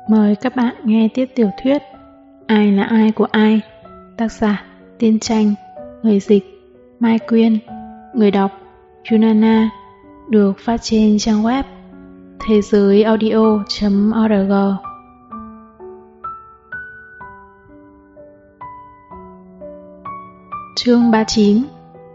Mời các bạn nghe tiếp tiểu thuyết Ai là ai của ai, tác giả Tiên Tranh, người dịch Mai Quyên, người đọc Yunana, được phát trên trang web thế giới audio.org. Chương 39.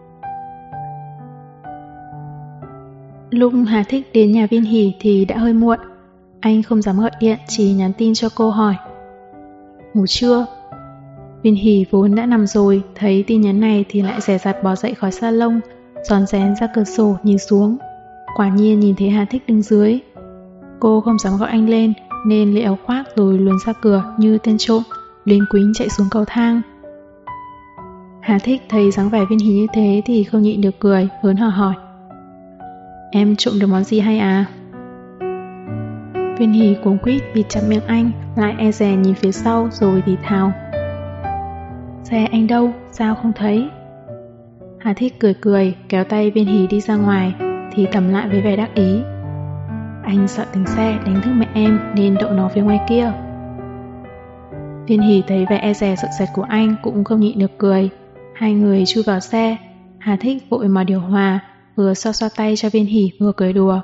Lúc Hà Thích đến nhà Viên Hỷ thì đã hơi muộn. Anh không dám gọi điện, chỉ nhắn tin cho cô hỏi: ngủ chưa? Viên Hỷ vốn đã nằm rồi, thấy tin nhắn này thì lại dè dặt bò dậy khỏi salon, rón rén ra cửa sổ nhìn xuống. Quả nhiên nhìn thấy Hà Thích đứng dưới. Cô không dám gọi anh lên nên lấy áo khoác rồi luồn ra cửa như tên trộm, lính quính chạy xuống cầu thang. Hà Thích thấy dáng vẻ Viên Hỷ như thế thì không nhịn được cười, hớn hở hỏi: em trộm được món gì hay à? Viên Hỷ cuống quýt bịt chặt miệng anh, lại e dè nhìn phía sau rồi thì thào: xe anh đâu, sao không thấy? Hà Thích cười cười, kéo tay Viên Hỷ đi ra ngoài, thì thầm lại với vẻ đắc ý: anh sợ tính xe đánh thức mẹ em nên đậu nó phía ngoài kia. Viên Hỷ thấy vẻ e dè sợ sệt của anh cũng không nhịn được cười. Hai người chui vào xe, Hà Thích vội mở điều hòa, vừa xoa xoa tay cho Viên Hỷ vừa cười đùa: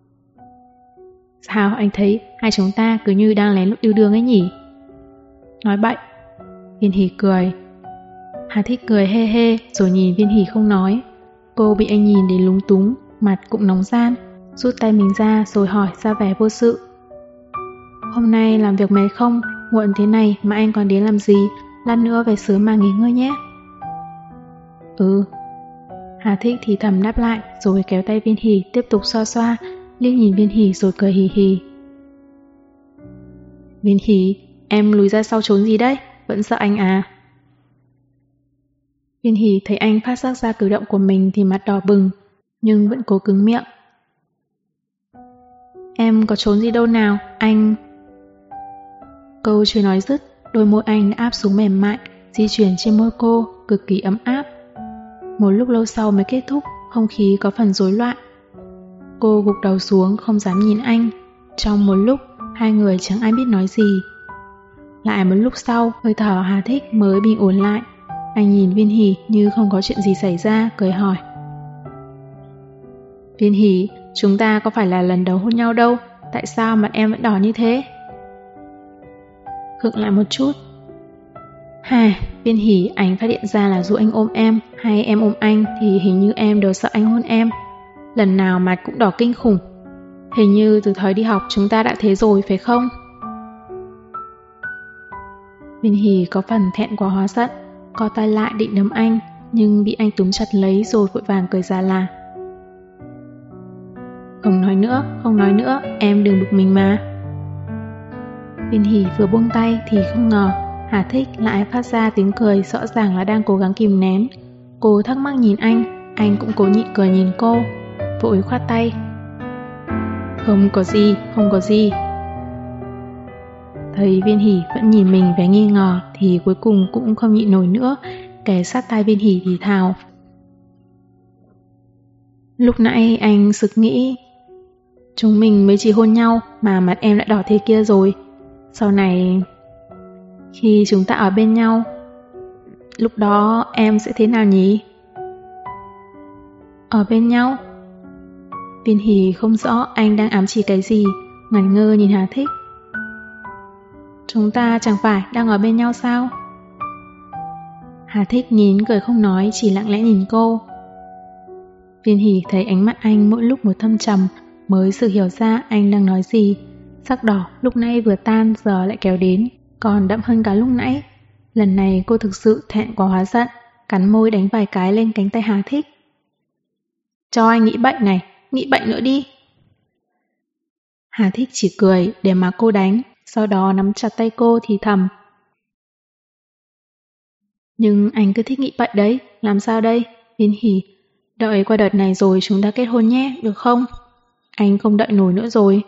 sao anh thấy hai chúng ta cứ như đang lén lút yêu đương ấy nhỉ? Nói bậy. Viên Hỷ cười. Hà Thích cười hê hê rồi nhìn Viên Hỷ không nói. Cô bị anh nhìn đến lúng túng, mặt cũng nóng ran, rút tay mình ra rồi hỏi ra vẻ vô sự: hôm nay làm việc mệt không? Muộn thế này mà anh còn đến làm gì? Lát nữa về sớm mà nghỉ ngơi nhé. Ừ. Hà Thích thì thầm đáp lại rồi kéo tay Viên Hỷ tiếp tục xoa xoa, liếc nhìn Viên Hỷ rồi cười hì hì. Viên Hỷ, em lùi ra sau trốn gì đấy? Vẫn sợ anh à? Viên Hỷ thấy anh phát giác ra cử động của mình thì mặt đỏ bừng, nhưng vẫn cố cứng miệng. Em có trốn gì đâu nào, anh... Câu chưa nói dứt, đôi môi anh đã áp xuống mềm mại, di chuyển trên môi cô, cực kỳ ấm áp. Một lúc lâu sau mới kết thúc, không khí có phần rối loạn. Cô gục đầu xuống không dám nhìn anh. Trong một lúc, hai người chẳng ai biết nói gì. Lại một lúc sau, hơi thở Hà Thích mới bình ổn lại. Anh nhìn Viên Hỷ như không có chuyện gì xảy ra, cười hỏi: Viên Hỷ, chúng ta có phải là lần đầu hôn nhau đâu, tại sao mặt em vẫn đỏ như thế? Khựng lại một chút. Viên Hỷ, anh phát hiện ra là dù anh ôm em hay em ôm anh thì hình như em đều sợ anh hôn em. Lần nào mặt cũng đỏ kinh khủng. Hình như từ thời đi học chúng ta đã thế rồi, phải không? Viên Hỷ có phần thẹn quá hóa giận, co tay lại định đấm anh, nhưng bị anh túm chặt lấy rồi vội vàng cười ra là: không nói nữa, em đừng bực mình mà. Viên Hỷ vừa buông tay thì không ngờ Hà Thích lại phát ra tiếng cười rõ ràng là đang cố gắng kìm nén. Cô thắc mắc nhìn anh cũng cố nhịn cười nhìn cô, vội khoát tay: không có gì. Thấy Viên Hỷ vẫn nhìn mình vẻ nghi ngờ thì cuối cùng cũng không nhịn nổi nữa, kề sát tai Viên Hỷ thì thào: lúc nãy anh sực nghĩ chúng mình mới chỉ hôn nhau mà mặt em đã đỏ thế kia rồi. Sau này khi chúng ta ở bên nhau, lúc đó em sẽ thế nào nhỉ? Ở bên nhau? Viên Hỷ không rõ anh đang ám chỉ cái gì, ngẩn ngơ nhìn Hà Thích. Chúng ta chẳng phải đang ở bên nhau sao? Hà Thích nín cười không nói, chỉ lặng lẽ nhìn cô. Viên Hỷ thấy ánh mắt anh mỗi lúc một thâm trầm, mới sự hiểu ra anh đang nói gì. Sắc đỏ lúc nãy vừa tan giờ lại kéo đến, còn đậm hơn cả lúc nãy. Lần này cô thực sự thẹn quá hóa giận, cắn môi đánh vài cái lên cánh tay Hà Thích. Cho anh nghĩ bệnh này, nghĩ bệnh nữa đi. Hà Thích chỉ cười để mà cô đánh, sau đó nắm chặt tay cô thì thầm: nhưng anh cứ thích nghĩ bệnh đấy, làm sao đây? Viên Hỷ, đợi qua đợt này rồi chúng ta kết hôn nhé, được không? Anh không đợi nổi nữa rồi.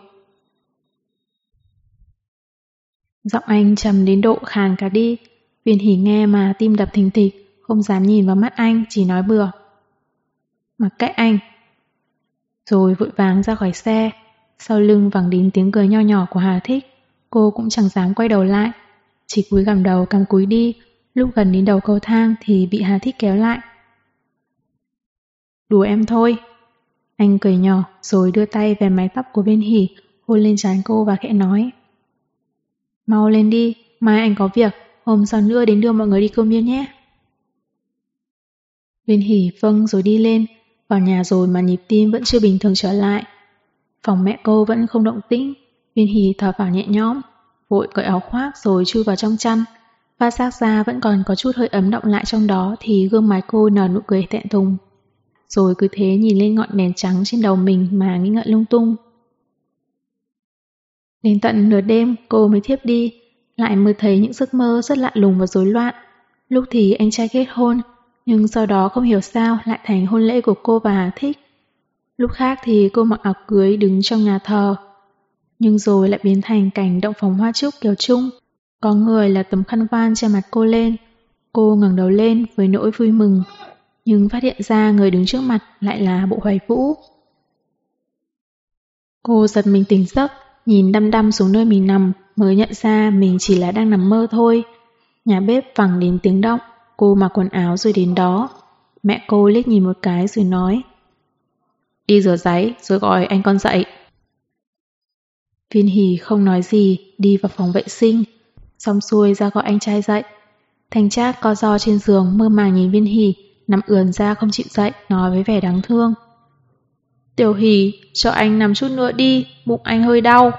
Giọng anh trầm đến độ khàn cả đi. Viên Hỷ nghe mà tim đập thình thịch, không dám nhìn vào mắt anh, chỉ nói bừa: mặc kệ anh. Rồi vội vàng ra khỏi xe, sau lưng vẳng đến tiếng cười nho nhỏ của Hà Thích. Cô cũng chẳng dám quay đầu lại, chỉ cúi gằm đầu cắm cúi đi. Lúc gần đến đầu cầu thang thì bị Hà Thích kéo lại. Đùa em thôi. Anh cười nhỏ rồi đưa tay về mái tóc của Viên Hỷ, hôn lên trán cô và khẽ nói. Mau lên đi, mai anh có việc, hôm sau nữa đến đưa mọi người đi công viên nhé. Viên Hỷ vâng rồi đi lên, vào nhà rồi mà nhịp tim vẫn chưa bình thường trở lại. Phòng mẹ cô vẫn không động tĩnh, Viên Hỷ thở phào nhẹ nhõm, vội cởi áo khoác rồi chui vào trong chăn. Phát giác ra vẫn còn có chút hơi ấm đọng lại trong đó thì gương mặt cô nở nụ cười thẹn thùng. Rồi cứ thế nhìn lên ngọn đèn trắng trên đầu mình mà nghĩ ngợi lung tung. Đến tận nửa đêm cô mới thiếp đi, lại mơ thấy những giấc mơ rất lạ lùng và rối loạn. Lúc thì anh trai kết hôn, nhưng sau đó không hiểu sao lại thành hôn lễ của cô và Hà Thích. Lúc khác thì cô mặc áo cưới đứng trong nhà thờ, nhưng rồi lại biến thành cảnh động phòng hoa trúc kiểu chung. Có người là tấm khăn voan che mặt cô lên. Cô ngẩng đầu lên với nỗi vui mừng, nhưng phát hiện ra người đứng trước mặt lại là Bộ Hoài Vũ. Cô giật mình tỉnh giấc, nhìn đăm đăm xuống nơi mình nằm mới nhận ra mình chỉ là đang nằm mơ thôi. Nhà bếp vẳng đến tiếng động, cô mặc quần áo rồi đến đó. Mẹ cô liếc nhìn một cái rồi nói. Đi rửa ráy rồi gọi anh con dậy. Viên Hỷ không nói gì, đi vào phòng vệ sinh. Xong xuôi ra gọi anh trai dậy. Thanh Trác co ro trên giường mơ màng nhìn Viên Hỷ, nằm ườn ra không chịu dậy, nói với vẻ đáng thương. Tiểu Hỷ, cho anh nằm chút nữa đi, bụng anh hơi đau.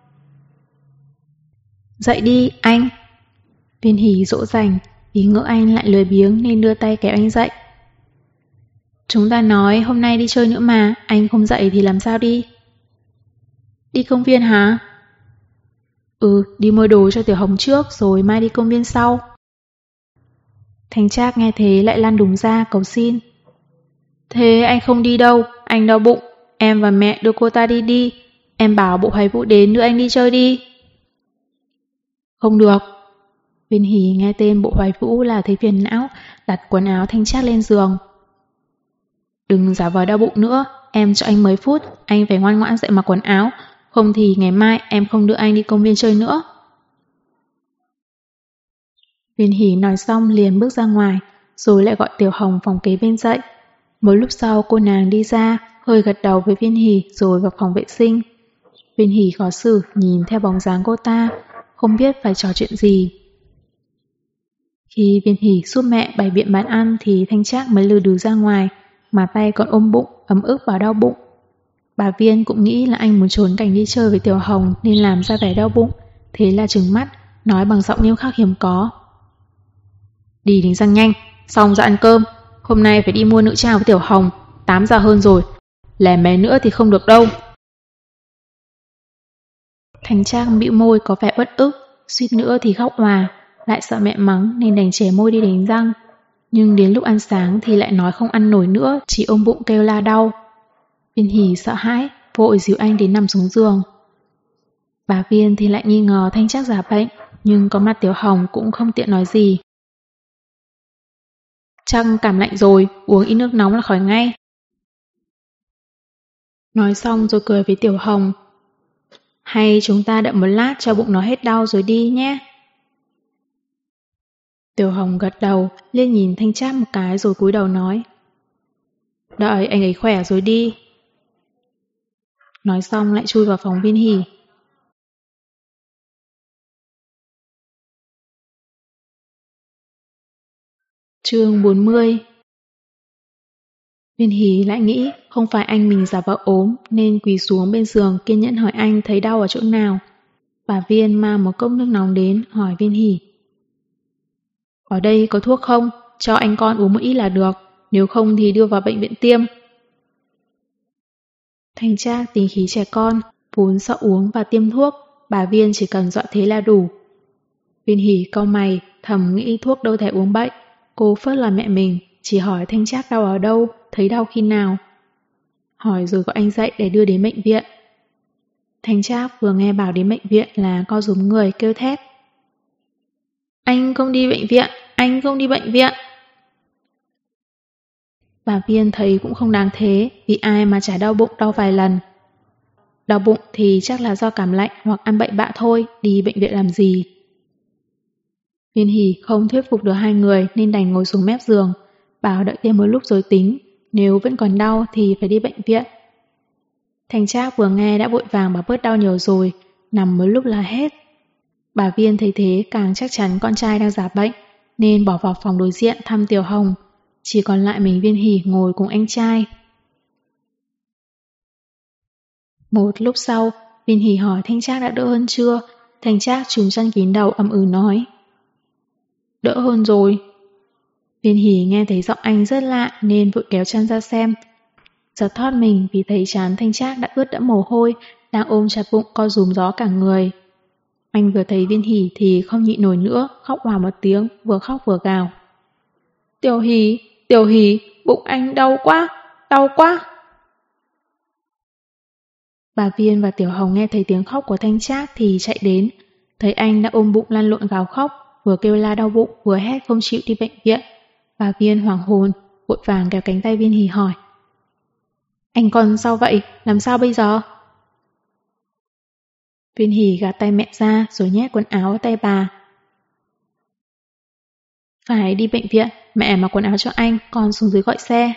Dậy đi, anh. Viên Hỷ dỗ dành, ý ngỡ anh lại lười biếng nên đưa tay kéo anh dậy. Chúng ta nói hôm nay đi chơi nữa mà, anh không dậy thì làm sao đi? Đi công viên hả? Ừ, đi mua đồ cho Tiểu Hồng trước rồi mai đi công viên sau. Thanh Trác nghe thế lại lăn đùng ra cầu xin. Thế anh không đi đâu, anh đau bụng, em và mẹ đưa cô ta đi đi. Em bảo Bộ Hoài Vũ đến đưa anh đi chơi đi. Không được. Viên Hỷ nghe tên Bộ Hoài Vũ là thấy phiền não, đặt quần áo Thanh Trác lên giường. Đừng giả vờ đau bụng nữa, em cho anh mấy phút, anh phải ngoan ngoãn dậy mặc quần áo, không thì ngày mai em không đưa anh đi công viên chơi nữa. Viên Hỷ nói xong liền bước ra ngoài, rồi lại gọi Tiểu Hồng phòng kế bên dậy. Một lúc sau cô nàng đi ra, hơi gật đầu với Viên Hỷ rồi vào phòng vệ sinh. Viên Hỷ khó xử nhìn theo bóng dáng cô ta, không biết phải trò chuyện gì. Khi Viên Hỷ giúp mẹ bày biện bán ăn thì Thanh Trác mới lừ đừ ra ngoài, mà tay còn ôm bụng, ấm ức và đau bụng. Bà Viên cũng nghĩ là anh muốn trốn cảnh đi chơi với Tiểu Hồng nên làm ra vẻ đau bụng, thế là trừng mắt, nói bằng giọng nghiêm khắc hiếm có. Đi đánh răng nhanh, xong ra ăn cơm, hôm nay phải đi mua nữ trang với Tiểu Hồng, 8 giờ hơn rồi, lẻ mé nữa thì không được đâu. Thanh Trác bĩu môi có vẻ uất ức, suýt nữa thì khóc òa, lại sợ mẹ mắng nên đành chẻ môi đi đánh răng. Nhưng đến lúc ăn sáng thì lại nói không ăn nổi nữa, chỉ ôm bụng kêu la đau. Viên Hỷ sợ hãi, vội dìu anh đến nằm xuống giường. Bà Viên thì lại nghi ngờ Thanh Trác giả bệnh, nhưng có mặt Tiểu Hồng cũng không tiện nói gì. Chắc cảm lạnh rồi, uống ít nước nóng là khỏi ngay. Nói xong rồi cười với Tiểu Hồng. Hay chúng ta đợi một lát cho bụng nó hết đau rồi đi nhé. Tiểu Hồng gật đầu, liếc nhìn Thanh Trác một cái rồi cúi đầu nói. Đợi anh ấy khỏe rồi đi. Nói xong lại chui vào phòng Viên Hỷ. Chương 40. Viên Hỷ lại nghĩ không phải anh mình giả vờ ốm nên quỳ xuống bên giường kiên nhẫn hỏi anh thấy đau ở chỗ nào. Bà Viên mang một cốc nước nóng đến hỏi Viên Hỷ. Ở đây có thuốc không? Cho anh con uống một ít là được, nếu không thì đưa vào bệnh viện tiêm. Thanh Trác tính khí trẻ con, vốn sợ uống và tiêm thuốc, bà Viên chỉ cần dọa thế là đủ. Viên Hỷ cau mày, thầm nghĩ thuốc đâu thể uống bệnh. Cô phớt là mẹ mình, chỉ hỏi Thanh Trác đau ở đâu, thấy đau khi nào. Hỏi rồi gọi anh dậy để đưa đến bệnh viện. Thanh Trác vừa nghe bảo đến bệnh viện là co rúm người kêu thét. Anh không đi bệnh viện, anh không đi bệnh viện. Bà Viên thấy cũng không đáng thế, vì ai mà chả đau bụng đau vài lần. Đau bụng thì chắc là do cảm lạnh hoặc ăn bậy bạ thôi, đi bệnh viện làm gì. Viên Hỷ không thuyết phục được hai người nên đành ngồi xuống mép giường, bảo đợi thêm một lúc rồi tính, nếu vẫn còn đau thì phải đi bệnh viện. Thanh Trác vừa nghe đã vội vàng bảo bớt đau nhiều rồi, nằm một lúc là hết. Bà Viên thấy thế càng chắc chắn con trai đang giả bệnh, nên bỏ vào phòng đối diện thăm Tiểu Hồng. Chỉ còn lại mình Viên Hỷ ngồi cùng anh trai. Một lúc sau, Viên Hỷ hỏi Thanh Trác đã đỡ hơn chưa? Thanh Trác trùm chăn kín đầu ậm ừ nói. Đỡ hơn rồi. Viên Hỷ nghe thấy giọng anh rất lạ nên vội kéo chăn ra xem. Giật thót mình vì thấy trán Thanh Trác đã ướt đẫm mồ hôi, đang ôm chặt bụng co rúm gió cả người. Anh vừa thấy Viên Hỷ thì không nhịn nổi nữa, khóc òa một tiếng, vừa khóc vừa gào. Tiểu Hỷ, bụng anh đau quá. Bà Viên và Tiểu Hồng nghe thấy tiếng khóc của Thanh Trác thì chạy đến, thấy anh đã ôm bụng lăn lộn gào khóc, vừa kêu la đau bụng vừa hét không chịu đi bệnh viện. Bà Viên hoảng hồn, vội vàng kéo cánh tay Viên Hỷ hỏi. Anh còn sao vậy? Làm sao bây giờ? Viên Hỷ gạt tay mẹ ra rồi nhét quần áo vào tay bà. Phải đi bệnh viện, mẹ mặc quần áo cho anh, con xuống dưới gọi xe.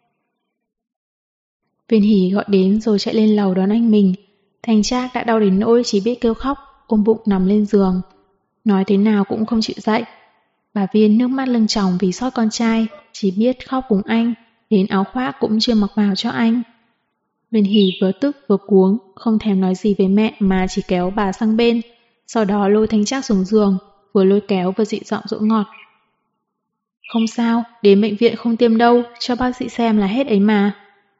Viên Hỷ gọi đến rồi chạy lên lầu đón anh mình. Thanh Trác đã đau đến nỗi chỉ biết kêu khóc, ôm bụng nằm lên giường. Nói thế nào cũng không chịu dậy. Bà Viên nước mắt lưng tròng vì xót con trai, chỉ biết khóc cùng anh, đến áo khoác cũng chưa mặc vào cho anh. Viên Hỷ vừa tức vừa cuống, không thèm nói gì với mẹ mà chỉ kéo bà sang bên, sau đó lôi Thanh Trác xuống giường, vừa lôi kéo vừa dị giọng dỗ ngọt. Không sao, đến bệnh viện không tiêm đâu, cho bác sĩ xem là hết ấy mà.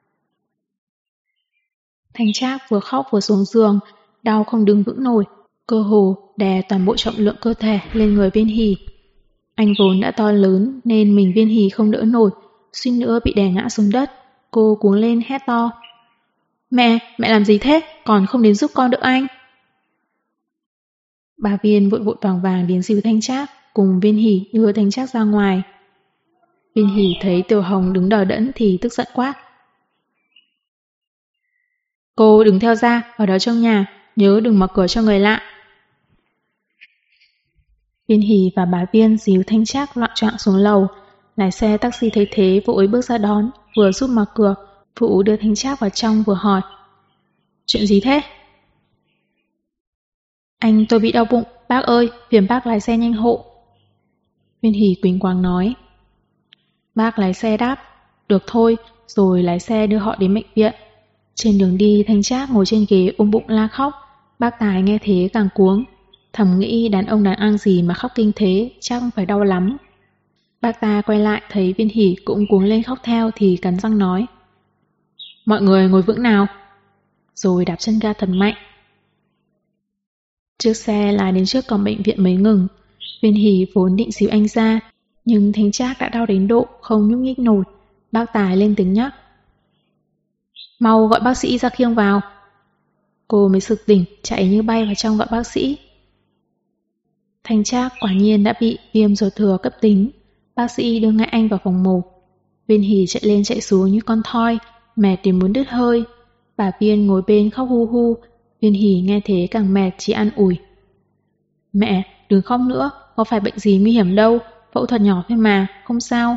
Thanh Trác vừa khóc vừa xuống giường, đau không đứng vững nổi, cơ hồ đè toàn bộ trọng lượng cơ thể lên người Viên Hỷ. Anh vốn đã to lớn nên mình Viên Hỷ không đỡ nổi, suýt nữa bị đè ngã xuống đất. Cô cuống lên hét to. Mẹ làm gì thế? Còn không đến giúp con đỡ anh. Bà Viên vội vội vàng vàng đến dìu Thanh Trác, cùng Viên Hỷ đưa Thanh Trác ra ngoài. Viên Hỷ thấy Tiểu Hồng đứng đờ đẫn thì tức giận quát. Cô đừng theo ra, ở đó trong nhà, nhớ đừng mở cửa cho người lạ. Viên Hỷ và bà Viên dìu Thanh Trác loạn choạng xuống lầu. Lái xe taxi thấy thế vội bước ra đón, vừa giúp mở cửa, phụ đưa Thanh Trác vào trong vừa hỏi. Chuyện gì thế? Anh tôi bị đau bụng, bác ơi, phiền bác lái xe nhanh hộ. Viên Hỷ quỳnh quáng nói. Bác lái xe đáp, được thôi, rồi lái xe đưa họ đến bệnh viện. Trên đường đi Thanh Trác ngồi trên ghế ôm bụng la khóc, bác Tài nghe thế càng cuống. Thầm nghĩ đàn ông đàn ăn gì mà khóc kinh thế, chắc phải đau lắm. Bác ta quay lại thấy Viên Hỷ cũng cuống lên khóc theo thì cắn răng nói. Mọi người ngồi vững nào. Rồi đạp chân ga thật mạnh. Chiếc xe lái đến trước cổng bệnh viện mới ngừng. Viên Hỷ vốn định xíu anh ra, nhưng Thanh Trác đã đau đến độ không nhúc nhích nổi. Bác Tài lên tiếng nhắc. Mau gọi bác sĩ ra khiêng vào. Cô mới sực tỉnh, chạy như bay vào trong gọi bác sĩ. Thanh Trác quả nhiên đã bị viêm ruột thừa cấp tính. Bác sĩ đưa ngay anh vào phòng mổ. Viên Hỷ chạy lên chạy xuống như con thoi, mệt đến muốn đứt hơi. Bà Viên ngồi bên khóc hu hu. Viên Hỷ nghe thế càng mệt chỉ an ủi. Mẹ, đừng khóc nữa, có phải bệnh gì nguy hiểm đâu, phẫu thuật nhỏ thôi mà, không sao.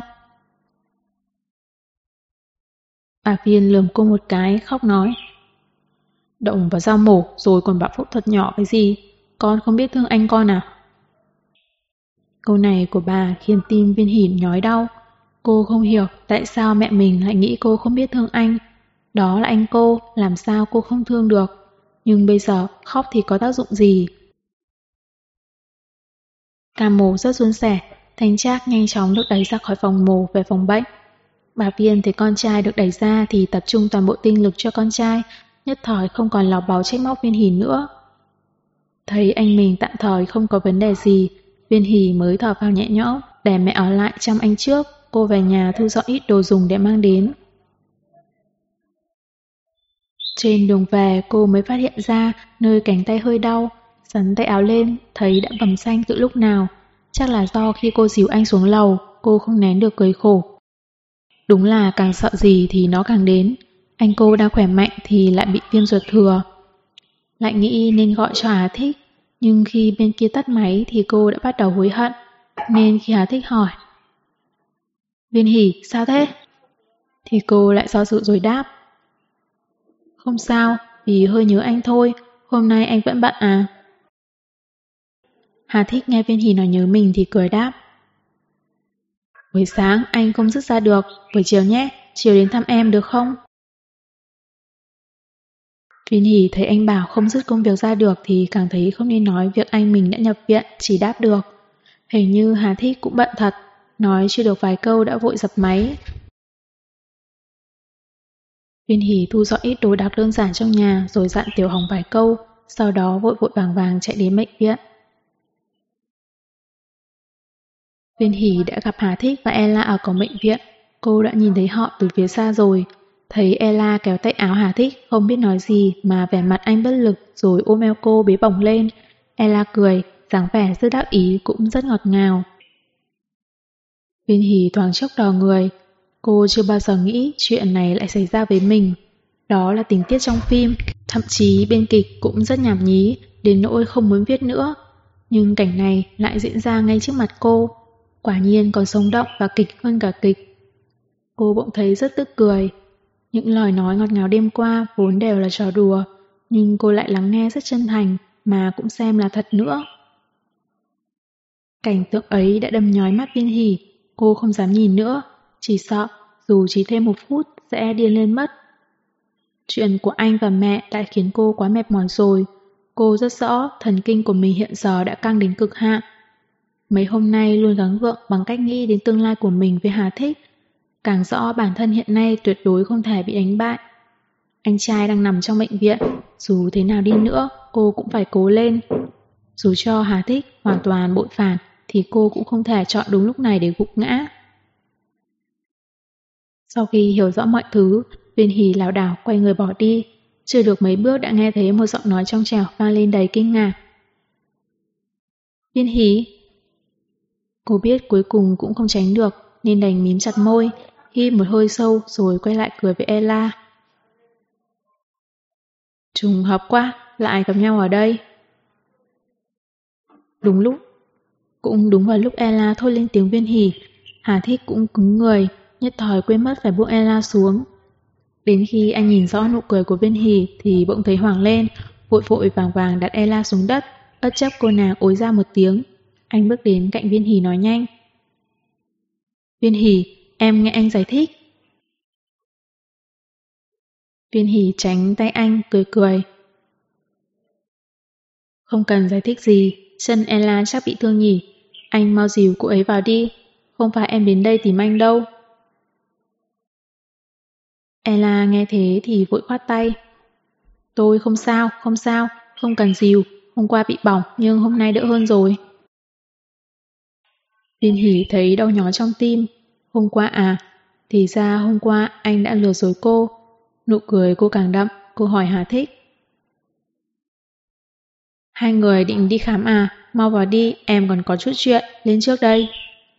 Bà Viên lườm cô một cái, khóc nói. Động vào dao mổ rồi còn bảo phẫu thuật nhỏ cái gì, con không biết thương anh con à? Câu này của bà khiến tim Viên Hỷ nhói đau. Cô không hiểu tại sao mẹ mình lại nghĩ cô không biết thương anh. Đó là anh cô, làm sao cô không thương được. Nhưng bây giờ khóc thì có tác dụng gì? Ca mổ rất suôn sẻ, Thanh Trác nhanh chóng được đẩy ra khỏi phòng mổ về phòng bệnh. Bà Viên thấy con trai được đẩy ra thì tập trung toàn bộ tinh lực cho con trai, nhất thời không còn lò báu trách móc Viên Hỷ nữa. Thấy anh mình tạm thời không có vấn đề gì, Viên Hỷ mới thở phào nhẹ nhõm, để mẹ ở lại chăm anh trước, cô về nhà thu dọn ít đồ dùng để mang đến. Trên đường về cô mới phát hiện ra nơi cánh tay hơi đau, sắn tay áo lên, thấy đã bầm xanh từ lúc nào. Chắc là do khi cô dìu anh xuống lầu, cô không nén được cười khổ. Đúng là càng sợ gì thì nó càng đến. Anh cô đang khỏe mạnh thì lại bị viêm ruột thừa. Lại nghĩ nên gọi cho Hà Thích, nhưng khi bên kia tắt máy thì cô đã bắt đầu hối hận, nên khi Hà Thích hỏi Viên Hỷ, sao thế? Thì cô lại do dự rồi đáp không sao, vì hơi nhớ anh thôi, hôm nay anh vẫn bận à? Hà Thích nghe Viên Hỷ nói nhớ mình thì cười đáp buổi sáng anh không dứt ra được, buổi chiều nhé, chiều đến thăm em được không? Viên Hỷ thấy anh bảo không dứt công việc ra được thì càng thấy không nên nói việc anh mình đã nhập viện, chỉ đáp được. Hình như Hà Thích cũng bận thật, nói chưa được vài câu đã vội dập máy. Viên Hỷ thu dọn ít đồ đạc đơn giản trong nhà rồi dặn Tiểu Hồng vài câu, sau đó vội vội vàng vàng chạy đến bệnh viện. Viên Hỷ đã gặp Hà Thích và Ella ở cổng bệnh viện. Cô đã nhìn thấy họ từ phía xa rồi. Thấy Ella kéo tay áo Hà Thích không biết nói gì mà vẻ mặt anh bất lực rồi ôm eo cô bế bổng lên. Ella cười, dáng vẻ rất đắc ý cũng rất ngọt ngào. Viên Hỷ thoáng chốc đỏ người. Cô chưa bao giờ nghĩ chuyện này lại xảy ra với mình. Đó là tình tiết trong phim, thậm chí biên kịch cũng rất nhảm nhí, đến nỗi không muốn viết nữa. Nhưng cảnh này lại diễn ra ngay trước mặt cô. Quả nhiên còn sống động và kịch hơn cả kịch. Cô bỗng thấy rất tức cười. Những lời nói ngọt ngào đêm qua vốn đều là trò đùa, nhưng cô lại lắng nghe rất chân thành mà cũng xem là thật nữa. Cảnh tượng ấy đã đâm nhói mắt Viên Hỷ, cô không dám nhìn nữa, chỉ sợ dù chỉ thêm 1 phút sẽ điên lên mất. Chuyện của anh và mẹ đã khiến cô quá mệt mỏi rồi. Cô rất rõ thần kinh của mình hiện giờ đã căng đến cực hạn. Mấy hôm nay luôn gắng gượng bằng cách nghĩ đến tương lai của mình với Hà Thích. Càng rõ bản thân hiện nay tuyệt đối không thể bị đánh bại. Anh trai đang nằm trong bệnh viện, dù thế nào đi nữa cô cũng phải cố lên. Dù cho Hà Thích hoàn toàn bội phản thì cô cũng không thể chọn đúng lúc này để gục ngã. Sau khi hiểu rõ mọi thứ, Viên Hỷ lảo đảo quay người bỏ đi. Chưa được mấy bước đã nghe thấy một giọng nói trong trẻo vang lên đầy kinh ngạc. Viên Hỷ. Cô biết cuối cùng cũng không tránh được nên đành mím chặt môi, hít một hơi sâu rồi quay lại cười với Ella. Trùng hợp quá, lại gặp nhau ở đây. Cũng đúng vào lúc Ella thốt lên tiếng Viên Hỷ, Hà Thích cũng cứng người, nhất thời quên mất phải buông Ella xuống. Đến khi anh nhìn rõ nụ cười của Viên Hỷ thì bỗng thấy hoảng lên, vội vội vàng vàng đặt Ella xuống đất, bất chấp cô nàng ối ra một tiếng. Anh bước đến cạnh Viên Hỷ nói nhanh. Viên Hỷ, em nghe anh giải thích. Viên Hỷ tránh tay anh, cười cười. Không cần giải thích gì, chân Ella chắc bị thương nhỉ. Anh mau dìu cô ấy vào đi, không phải em đến đây tìm anh đâu. Ella nghe thế thì vội khoát tay. Tôi không sao, không cần dìu, hôm qua bị bỏng nhưng hôm nay đỡ hơn rồi. Viên Hỷ thấy đau nhói trong tim. Hôm qua à, thì ra hôm qua anh đã lừa dối cô. Nụ cười cô càng đậm, cô hỏi Hà Thích. Hai người định đi khám à, mau vào đi, em còn có chút chuyện, lên trước đây.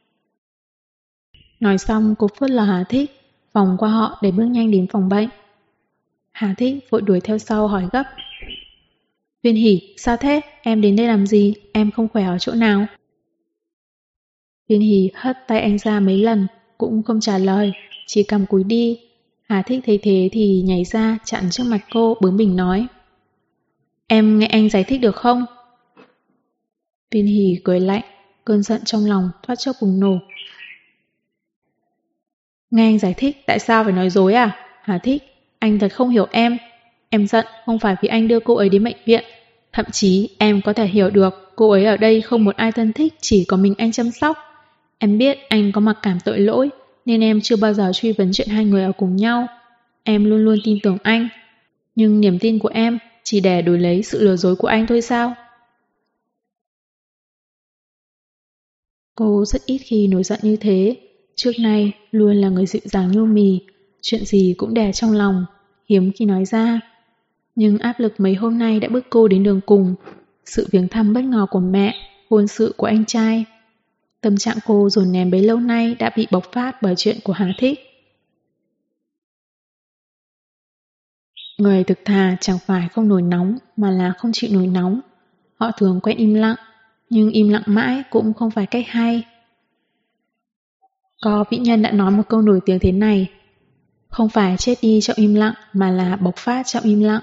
Nói xong cô phớt lờ Hà Thích, vòng qua họ để bước nhanh đến phòng bệnh. Hà Thích vội đuổi theo sau hỏi gấp. Viên Hỷ, sao thế? Em đến đây làm gì? Em không khỏe ở chỗ nào? Viên Hỷ hất tay anh ra mấy lần, cũng không trả lời, chỉ cầm cúi đi. Hà Thích thấy thế thì nhảy ra chặn trước mặt cô bướng bỉnh nói. Em nghe anh giải thích được không? Viên Hỷ cười lạnh, cơn giận trong lòng thoát chốc bùng nổ. Nghe anh giải thích tại sao phải nói dối à? Hà Thích, anh thật không hiểu em. Em giận không phải vì anh đưa cô ấy đến bệnh viện. Thậm chí em có thể hiểu được cô ấy ở đây không một ai thân thích, chỉ có mình anh chăm sóc. Em biết anh có mặc cảm tội lỗi nên em chưa bao giờ truy vấn chuyện hai người ở cùng nhau. Em luôn luôn tin tưởng anh. Nhưng niềm tin của em chỉ để đổi lấy sự lừa dối của anh thôi sao? Cô rất ít khi nổi giận như thế. Trước nay luôn là người dịu dàng nhu mì, chuyện gì cũng đè trong lòng, hiếm khi nói ra. Nhưng áp lực mấy hôm nay đã bức cô đến đường cùng. Sự viếng thăm bất ngờ của mẹ, hôn sự của anh trai. Tâm trạng cô dồn nén bấy lâu nay đã bị bộc phát bởi chuyện của Hà Thích. Người thực thà chẳng phải không nổi nóng mà là không chịu nổi nóng. Họ thường quen im lặng, nhưng im lặng mãi cũng không phải cách hay. Có vĩ nhân đã nói một câu nổi tiếng thế này: không phải chết đi trong im lặng mà là bộc phát trong im lặng.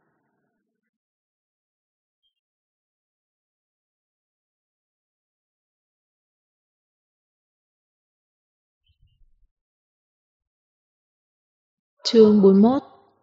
Chương 41.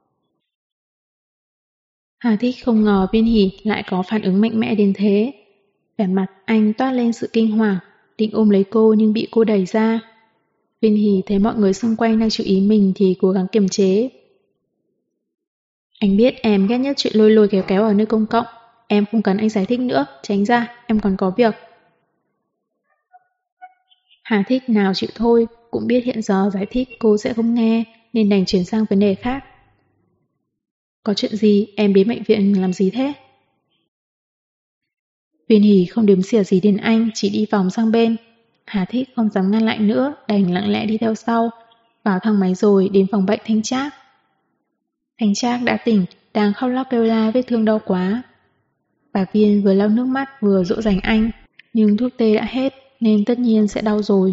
Hà Thích không ngờ Viên Hỷ lại có phản ứng mạnh mẽ đến thế. Vẻ mặt anh toát lên sự kinh hoàng, định ôm lấy cô nhưng bị cô đẩy ra. Viên Hỷ thấy mọi người xung quanh đang chú ý mình thì cố gắng kiềm chế. Anh biết em ghét nhất chuyện lôi lôi kéo kéo ở nơi công cộng. Em không cần anh giải thích nữa, tránh ra, em còn có việc. Hà Thích nào chịu thôi, cũng biết hiện giờ giải thích cô sẽ không nghe, nên đành chuyển sang vấn đề khác. Có chuyện gì, em đến bệnh viện làm gì thế? Viên Hỷ không đếm xỉa gì đến anh, chỉ đi vòng sang bên. Hà Thích không dám ngăn lại nữa, đành lặng lẽ đi theo sau. Vào thang máy rồi đến phòng bệnh Thanh Trác. Thanh Trác đã tỉnh, đang khóc lóc kêu la vết thương đau quá. Bà Viên vừa lau nước mắt vừa dỗ dành anh, nhưng thuốc tê đã hết nên tất nhiên sẽ đau rồi.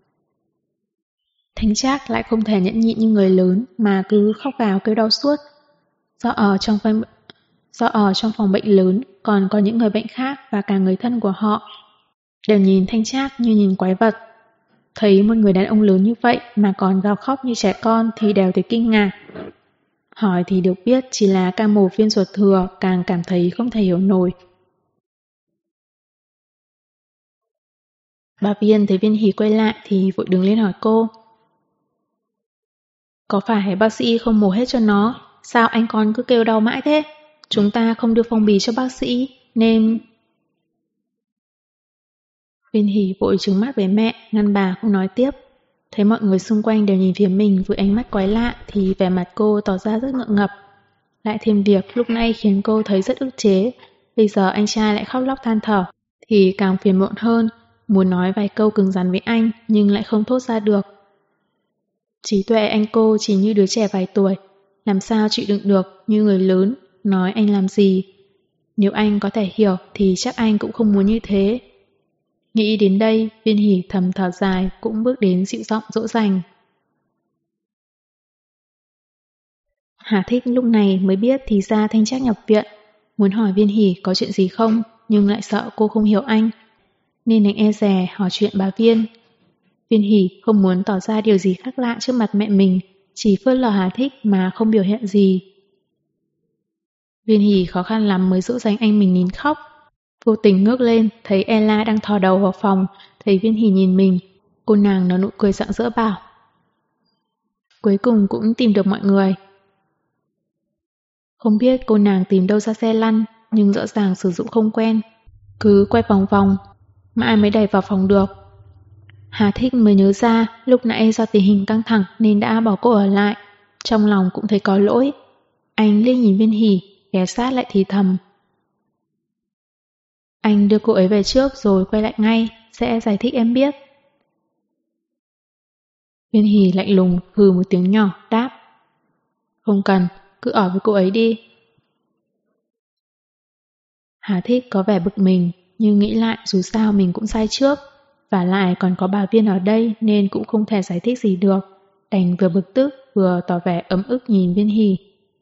Thanh Trác lại không thể nhẫn nhịn như người lớn mà cứ khóc gào kêu đau suốt. Do ở trong phòng bệnh lớn còn có những người bệnh khác và cả người thân của họ đều nhìn Thanh Trác như nhìn quái vật. Thấy một người đàn ông lớn như vậy mà còn gào khóc như trẻ con thì đều thấy kinh ngạc. Hỏi thì được biết chỉ là ca mổ viên ruột thừa, càng cảm thấy không thể hiểu nổi. Bà Viên thấy Viên Hỷ quay lại thì vội đứng lên hỏi cô. Có phải bác sĩ không mổ hết cho nó? Sao anh con cứ kêu đau mãi thế? Chúng ta không đưa phong bì cho bác sĩ, nên... Viên Hỷ vội trừng mắt với mẹ, ngăn bà không nói tiếp. Thấy mọi người xung quanh đều nhìn phía mình với ánh mắt quái lạ thì vẻ mặt cô tỏ ra rất ngượng ngập. Lại thêm việc lúc nãy khiến cô thấy rất ức chế, bây giờ anh trai lại khóc lóc than thở, thì càng phiền muộn hơn, muốn nói vài câu cứng rắn với anh nhưng lại không thốt ra được. Trí tuệ anh cô chỉ như đứa trẻ vài tuổi, làm sao chịu đựng được như người lớn, nói anh làm gì. Nếu anh có thể hiểu thì chắc anh cũng không muốn như thế. Nghĩ đến đây, Viên Hỷ thầm thở dài cũng bước đến dịu giọng dỗ dành. Hà Thích lúc này mới biết thì ra Thanh Trác nhập viện, muốn hỏi Viên Hỷ có chuyện gì không, nhưng lại sợ cô không hiểu anh, nên anh e dè hỏi chuyện bà Viên. Viên Hỷ không muốn tỏ ra điều gì khác lạ trước mặt mẹ mình, chỉ phớt lờ Hà Thích mà không biểu hiện gì. Viên Hỷ khó khăn lắm mới dỗ dành anh mình nín khóc. Vô tình ngước lên, thấy Ella đang thò đầu vào phòng, thấy Viên Hỷ nhìn mình, cô nàng nở nụ cười rạng rỡ bảo. Cuối cùng cũng tìm được mọi người. Không biết cô nàng tìm đâu ra xe lăn, nhưng rõ ràng sử dụng không quen. Cứ quay vòng vòng, mãi mới đẩy vào phòng được. Hà Thích mới nhớ ra lúc nãy do tình hình căng thẳng nên đã bỏ cô ở lại. Trong lòng cũng thấy có lỗi. Anh liếc nhìn Viên Hỷ, ghé sát lại thì thầm. Anh đưa cô ấy về trước rồi quay lại ngay, sẽ giải thích em biết. Viên Hỷ lạnh lùng hừ một tiếng nhỏ, đáp. Không cần, cứ ở với cô ấy đi. Hà Thích có vẻ bực mình, nhưng nghĩ lại dù sao mình cũng sai trước. Và lại còn có bà Viên ở đây nên cũng không thể giải thích gì được. Đành vừa bực tức vừa tỏ vẻ ấm ức nhìn Viên Hỷ.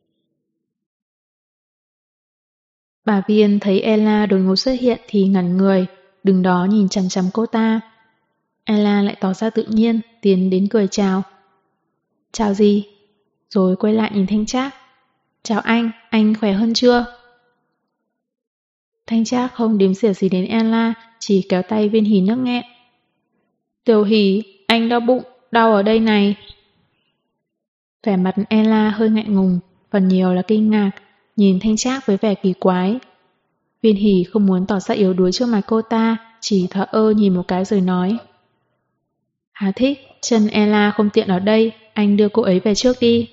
Bà Viên thấy Ella đột ngột xuất hiện thì ngẩn người, đứng đó nhìn chằm chằm cô ta. Ella lại tỏ ra tự nhiên, tiến đến cười chào. Chào gì? Rồi quay lại nhìn Thanh Trác. Chào anh khỏe hơn chưa? Thanh Trác không đếm xỉa gì đến Ella, chỉ kéo tay Viên Hỷ nấc nghẹn. Tiểu Hỷ, anh đau bụng, đau ở đây này. Vẻ mặt Ella hơi ngại ngùng, phần nhiều là kinh ngạc, nhìn Thanh Trác với vẻ kỳ quái. Viên Hỷ không muốn tỏ ra yếu đuối trước mặt cô ta, chỉ thở ơ nhìn một cái rồi nói. Hà Thích, chân Ella không tiện ở đây, anh đưa cô ấy về trước đi.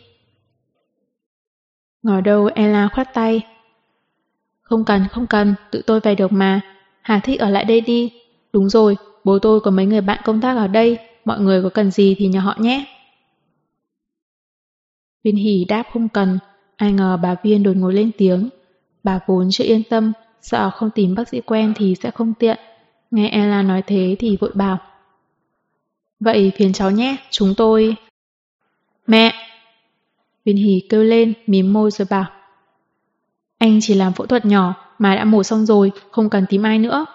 Ngờ đâu Ella khoát tay. Không cần, tự tôi về được mà. Hà Thích ở lại đây đi. Đúng rồi, bố tôi có mấy người bạn công tác ở đây, mọi người có cần gì thì nhờ họ nhé. Viên Hỷ đáp không cần, Ai ngờ bà Viên đột ngột lên tiếng. Bà vốn chưa yên tâm, sợ không tìm bác sĩ quen thì sẽ không tiện. Nghe Ella nói thế thì vội bảo. Vậy phiền cháu nhé, chúng tôi... Mẹ! Viên Hỷ kêu lên, mím môi rồi bảo. Anh chỉ làm phẫu thuật nhỏ mà đã mổ xong rồi, không cần tìm ai nữa.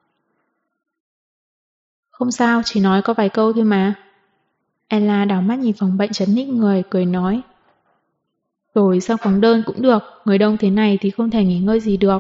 Không sao, chỉ nói có vài câu thôi mà. Ella đảo mắt nhìn phòng bệnh chấn ních người, cười nói. Rồi sang phòng đơn cũng được, người đông thế này thì không thể nghỉ ngơi gì được.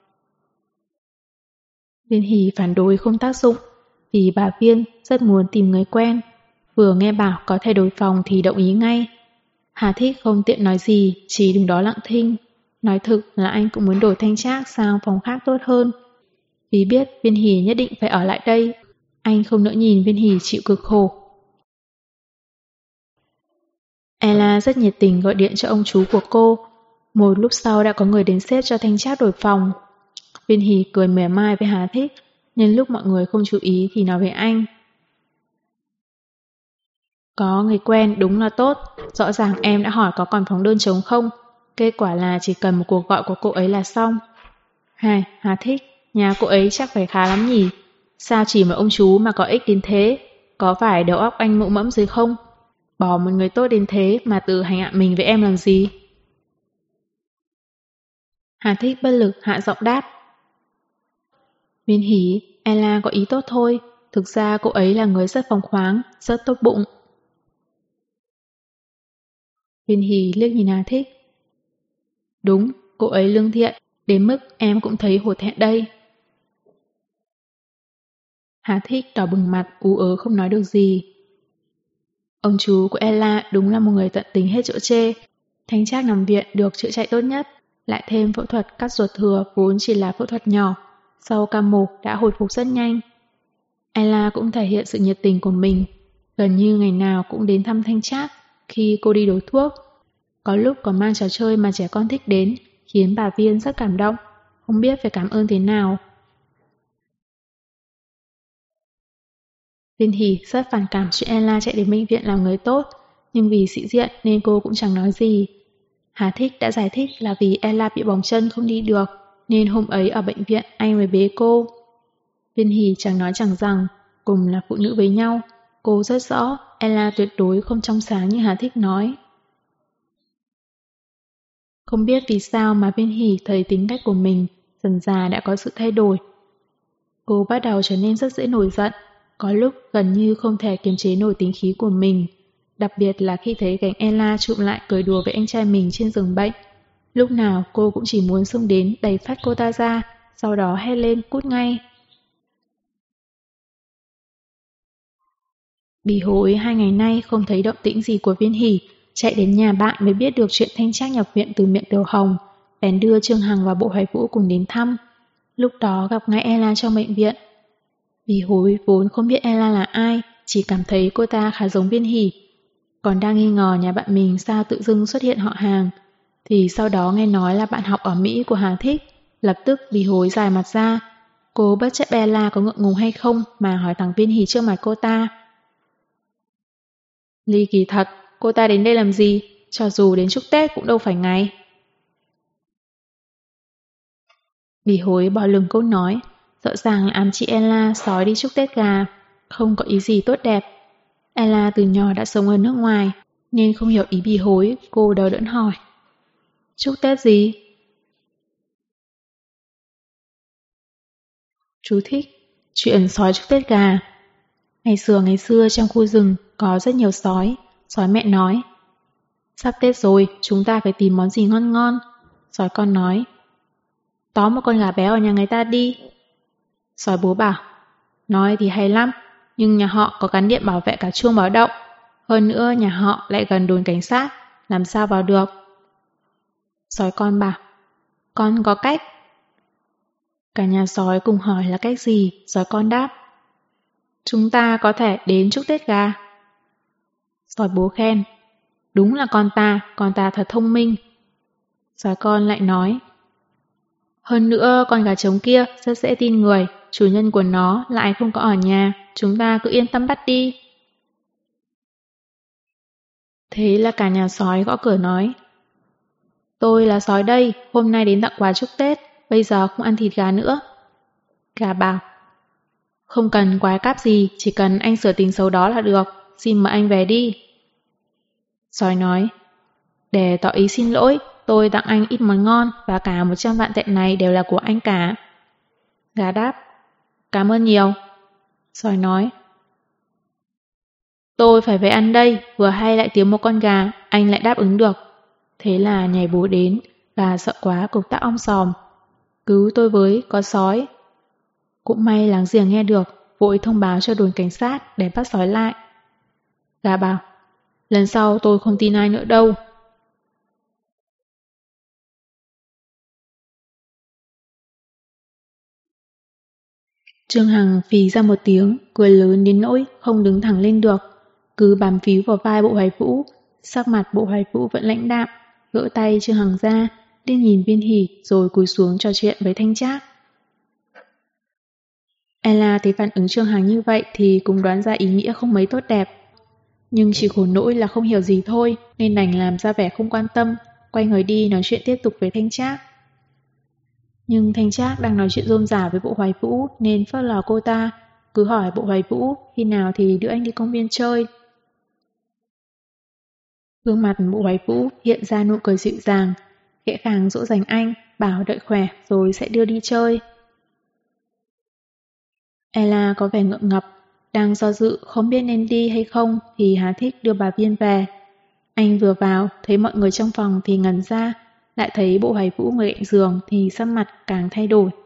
Viên Hỷ phản đối không tác dụng, vì bà Viên rất muốn tìm người quen. Vừa nghe bảo có thể đổi phòng thì đồng ý ngay. Hà Thích không tiện nói gì, chỉ đứng đó lặng thinh. Nói thực là anh cũng muốn đổi Thanh Trác sang phòng khác tốt hơn. Vì biết Viên Hỷ nhất định phải ở lại đây, anh không nỡ nhìn Viên Hỷ chịu cực khổ. Ella rất nhiệt tình gọi điện cho ông chú của cô. Một lúc sau đã có người đến xếp cho Thanh Trác đổi phòng. Viên Hỷ cười mỉa mai với Hà Thích, nhân lúc mọi người không chú ý thì nói với anh. Có người quen đúng là tốt, rõ ràng em đã hỏi có còn phòng đơn trống không, kết quả là chỉ cần một cuộc gọi của cô ấy là xong. Hà Thích, nhà cô ấy chắc phải khá lắm nhỉ, sao chỉ một ông chú mà có ích đến thế, có phải đầu óc anh mụ mẫm rồi không? Bỏ một người tốt đến thế mà tự hành hạ mình với em làm gì? Hà Thích bất lực hạ giọng đáp. Viên Hỷ, Ella có ý tốt thôi, thực ra cô ấy là người rất phóng khoáng, rất tốt bụng. Viên Hỷ liếc nhìn Hà Thích. Đúng, cô ấy lương thiện, đến mức em cũng thấy hổ thẹn đây. Hà Thích đỏ bừng mặt, ú ớ không nói được gì. Ông chú của Ella đúng là một người tận tình hết chỗ chê. Thanh Trác nằm viện được chữa chạy tốt nhất, lại thêm phẫu thuật cắt ruột thừa vốn chỉ là phẫu thuật nhỏ, sau ca mổ đã hồi phục rất nhanh. Ella cũng thể hiện sự nhiệt tình của mình, gần như ngày nào cũng đến thăm Thanh Trác khi cô đi đổi thuốc. Có lúc còn mang trò chơi mà trẻ con thích đến, khiến bà Viên rất cảm động, không biết phải cảm ơn thế nào. Viên Hỷ rất phản cảm chuyện Ella chạy đến bệnh viện làm người tốt, nhưng vì sĩ diện nên cô cũng chẳng nói gì. Hà Thích đã giải thích là vì Ella bị bỏng chân không đi được, nên hôm ấy ở bệnh viện anh mới bế cô. Viên Hỷ chẳng nói chẳng rằng, cùng là phụ nữ với nhau, cô rất rõ Ella tuyệt đối không trong sáng như Hà Thích nói. Không biết vì sao mà Viên Hỷ thấy tính cách của mình dần dà đã có sự thay đổi. Cô bắt đầu trở nên rất dễ nổi giận, có lúc gần như không thể kiềm chế nổi tính khí của mình, đặc biệt là khi thấy cảnh Ella chụm lại cười đùa với anh trai mình trên giường bệnh. Lúc nào cô cũng chỉ muốn xông đến đẩy phát cô ta ra, sau đó hét lên cút ngay. Bỉ Hối 2 ngày nay không thấy động tĩnh gì của Viên Hỷ, chạy đến nhà bạn mới biết được chuyện Thanh Trác nhập viện từ miệng Tiểu Hồng, bèn đưa Trương Hằng và Bộ Hoài Vũ cùng đến thăm. Lúc đó gặp ngay Ella trong bệnh viện. Bỉ Hối vốn không biết Ella là ai, chỉ cảm thấy cô ta khá giống Viên Hỷ. Còn đang nghi ngờ nhà bạn mình sao tự dưng xuất hiện họ hàng, thì sau đó nghe nói là bạn học ở Mỹ của Hà Thích, lập tức Bỉ Hối dài mặt ra. Cô bất chấp Ella có ngượng ngùng hay không mà hỏi thẳng Viên Hỷ trước mặt cô ta. Ly kỳ thật, cô ta đến đây làm gì? Cho dù đến chúc Tết cũng đâu phải ngày. Bỉ Hối bỏ lửng câu nói, rõ ràng là ám chị Ella sói đi chúc Tết gà, không có ý gì tốt đẹp. Ella từ nhỏ đã sống ở nước ngoài, nên không hiểu ý Bỉ Hối, cô đờ đẫn hỏi. Chúc Tết gì? Chú thích, chuyện sói chúc Tết gà. Ngày xưa trong khu rừng có rất nhiều sói, sói mẹ nói. Sắp Tết rồi, chúng ta phải tìm món gì ngon ngon. Sói con nói. Tóm một con gà béo ở nhà người ta đi. Sói bố bảo. Nói thì hay lắm, nhưng nhà họ có gắn điện bảo vệ cả chuông báo động. Hơn nữa nhà họ lại gần đồn cảnh sát, làm sao vào được. Sói con bảo. Con có cách. Cả nhà sói cùng hỏi là cách gì, sói con đáp. Chúng ta có thể đến chúc Tết gà. Sói bố khen. Đúng là con ta thật thông minh. Sói con lại nói. Hơn nữa con gà trống kia rất dễ tin người, chủ nhân của nó lại không có ở nhà, chúng ta cứ yên tâm bắt đi. Thế là cả nhà sói gõ cửa nói. Tôi là sói đây, hôm nay đến tặng quà chúc Tết, bây giờ không ăn thịt gà nữa. Gà bảo, không cần quái cáp gì, chỉ cần anh sửa tính xấu đó là được, xin mời anh về đi. Sói nói, để tỏ ý xin lỗi, tôi tặng anh ít món ngon và cả 100 vạn tệ này đều là của anh cả. Gà đáp, cảm ơn nhiều. Sói nói, tôi phải về ăn đây, vừa hay lại thiếu một con gà, anh lại đáp ứng được. Thế là nhảy bố đến, gà sợ quá cục tác om sòm. Cứu tôi với, có sói. Cũng may láng giềng nghe được, vội thông báo cho đồn cảnh sát để bắt sói lại. Gà bảo, lần sau tôi không tin ai nữa đâu. Trương Hằng phì ra một tiếng, cười lớn đến nỗi không đứng thẳng lên được, cứ bám víu vào vai Bộ Hoài Vũ. Sắc mặt Bộ Hoài Vũ vẫn lãnh đạm, gỡ tay Trương Hằng ra, đi nhìn Viên Hỷ rồi cúi xuống trò chuyện với Thanh Trác. Ella thấy phản ứng Trương Hằng như vậy thì cũng đoán ra ý nghĩa không mấy tốt đẹp. Nhưng chỉ khổ nỗi là không hiểu gì thôi, nên đành làm ra vẻ không quan tâm, quay người đi nói chuyện tiếp tục với Thanh Trác. Nhưng Thanh Trác đang nói chuyện rôm rả với Bộ Hoài Vũ nên phớt lờ cô ta, cứ hỏi Bộ Hoài Vũ khi nào thì đưa anh đi công viên chơi. Gương mặt Bộ Hoài Vũ hiện ra nụ cười dịu dàng, khẽ khàng dỗ dành anh, bảo đợi khỏe rồi sẽ đưa đi chơi. Ella có vẻ ngượng ngập, đang do dự không biết nên đi hay không thì Hà Thích đưa bà Viên về. Anh vừa vào, thấy mọi người trong phòng thì ngẩn ra, lại thấy Bộ Hoài Vũ ngồi cạnh giường thì sắc mặt càng thay đổi.